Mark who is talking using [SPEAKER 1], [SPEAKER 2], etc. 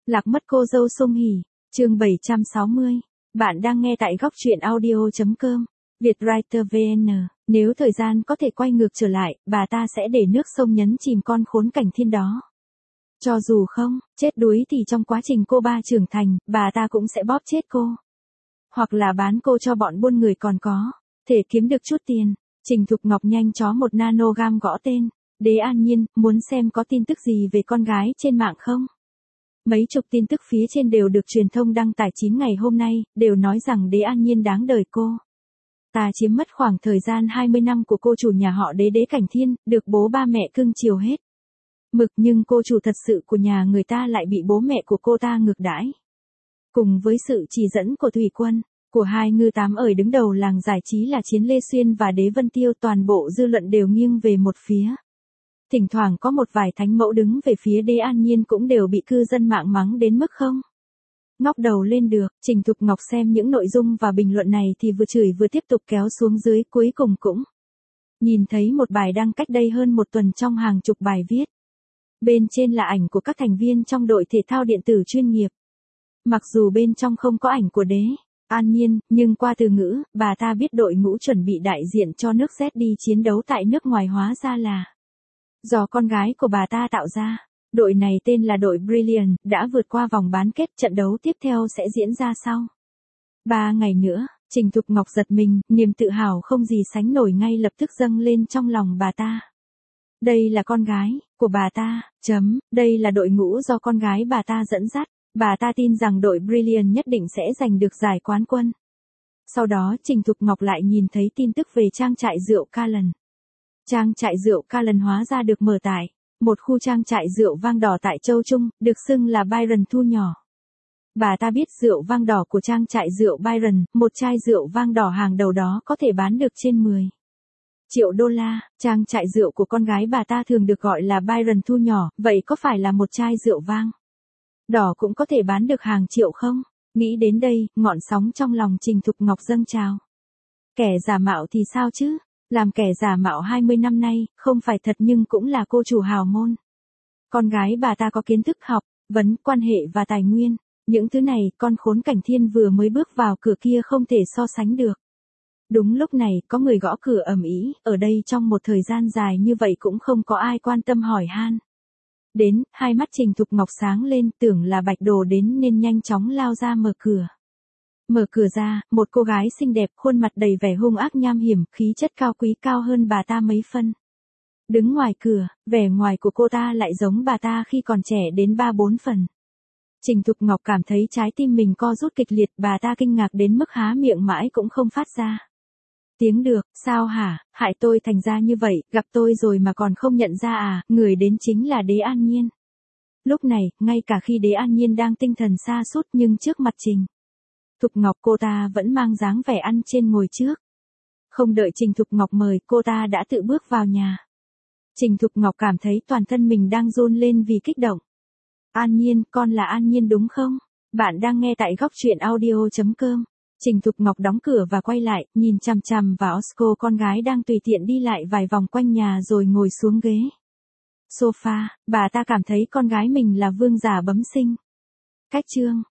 [SPEAKER 1] Lạc mất cô dâu Song Hỷ, chương 760. Bạn đang nghe tại góc truyện audio.com. Vietwriter VN. Nếu thời gian có thể quay ngược trở lại, bà ta sẽ để nước sông nhấn chìm con khốn cảnh thiên đó. Cho dù không, chết đuối thì trong quá trình cô ba trưởng thành, bà ta cũng sẽ bóp chết cô. Hoặc là bán cô cho bọn buôn người còn có thể kiếm được chút tiền. Trình Thục Ngọc nhanh chó một nanogram gõ tên. Đế An Nhiên, muốn xem có tin tức gì về con gái trên mạng không? Mấy chục tin tức phía trên đều được truyền thông đăng tải 9 ngày hôm nay, đều nói rằng Đế An Nhiên đáng đời cô. Ta chiếm mất khoảng thời gian 20 năm của cô chủ nhà họ Đế Cảnh Thiên, được bố ba mẹ cưng chiều hết mực, nhưng cô chủ thật sự của nhà người ta lại bị bố mẹ của cô ta ngược đãi. Cùng với sự chỉ dẫn của Thủy Quân, của hai ngư tám ở đứng đầu làng giải trí là Chiến Lê Xuyên và Đế Vân Tiêu, toàn bộ dư luận đều nghiêng về một phía. Thỉnh thoảng có một vài thánh mẫu đứng về phía Đế An Nhiên cũng đều bị cư dân mạng mắng đến mức không ngóc đầu lên được. Trình Thục Ngọc xem những nội dung và bình luận này thì vừa chửi vừa tiếp tục kéo xuống dưới, cuối cùng cũng nhìn thấy một bài đăng cách đây hơn một tuần trong hàng chục bài viết. Bên trên là ảnh của các thành viên trong đội thể thao điện tử chuyên nghiệp. Mặc dù bên trong không có ảnh của Đế An Nhiên, nhưng qua từ ngữ, bà ta biết đội ngũ chuẩn bị đại diện cho nước Z đi chiến đấu tại nước ngoài hóa ra là do con gái của bà ta tạo ra. Đội này tên là đội Brilliant, đã vượt qua vòng bán kết, trận đấu tiếp theo sẽ diễn ra sau 3 ngày nữa. Trình Thục Ngọc giật mình, niềm tự hào không gì sánh nổi ngay lập tức dâng lên trong lòng bà ta. Đây là con gái của bà ta, đây là đội ngũ do con gái bà ta dẫn dắt. Bà ta tin rằng đội Brilliant nhất định sẽ giành được giải quán quân. Sau đó Trình Thục Ngọc lại nhìn thấy tin tức về trang trại rượu Callen. Trang trại rượu Callen hóa ra được mở tại một khu trang trại rượu vang đỏ tại Châu Trung, được xưng là Byron Thu nhỏ. Bà ta biết rượu vang đỏ của trang trại rượu Byron, một chai rượu vang đỏ hàng đầu đó có thể bán được trên 10 triệu đô la. Trang trại rượu của con gái bà ta thường được gọi là Byron Thu nhỏ, vậy có phải là một chai rượu vang đỏ cũng có thể bán được hàng triệu không? Nghĩ đến đây, ngọn sóng trong lòng Trình Thục Ngọc dâng trào. Kẻ giả mạo thì sao chứ? Làm kẻ giả mạo 20 năm nay, không phải thật nhưng cũng là cô chủ hào môn. Con gái bà ta có kiến thức học, vấn, quan hệ và tài nguyên. Những thứ này, con khốn cảnh thiên vừa mới bước vào cửa kia không thể so sánh được. Đúng lúc này, có người gõ cửa ầm ĩ, ở đây trong một thời gian dài như vậy cũng không có ai quan tâm hỏi han. Đến, hai mắt Trình Thục Ngọc sáng lên, tưởng là Bạch Đồ đến nên nhanh chóng lao ra mở cửa. Mở cửa ra, một cô gái xinh đẹp, khuôn mặt đầy vẻ hung ác nham hiểm, khí chất cao quý cao hơn bà ta mấy phân. Đứng ngoài cửa, vẻ ngoài của cô ta lại giống bà ta khi còn trẻ đến 3-4 phần. Trình Thục Ngọc cảm thấy trái tim mình co rút kịch liệt, bà ta kinh ngạc đến mức há miệng mãi cũng không phát ra tiếng được. Sao hả, hại tôi thành ra như vậy, gặp tôi rồi mà còn không nhận ra à? Người đến chính là Đế An Nhiên. Lúc này, ngay cả khi Đế An Nhiên đang tinh thần sa sút nhưng trước mặt Trình Thục Ngọc cô ta vẫn mang dáng vẻ ăn trên ngồi trước. Không đợi Trình Thục Ngọc mời, cô ta đã tự bước vào nhà. Trình Thục Ngọc cảm thấy toàn thân mình đang run lên vì kích động. An Nhiên, con là An Nhiên đúng không? Bạn đang nghe tại góc truyện audio.com. Trình Thục Ngọc đóng cửa và quay lại, nhìn chằm chằm vào Osco, con gái đang tùy tiện đi lại vài vòng quanh nhà rồi ngồi xuống ghế sofa. Bà ta cảm thấy con gái mình là vương giả bẩm sinh. Cách chương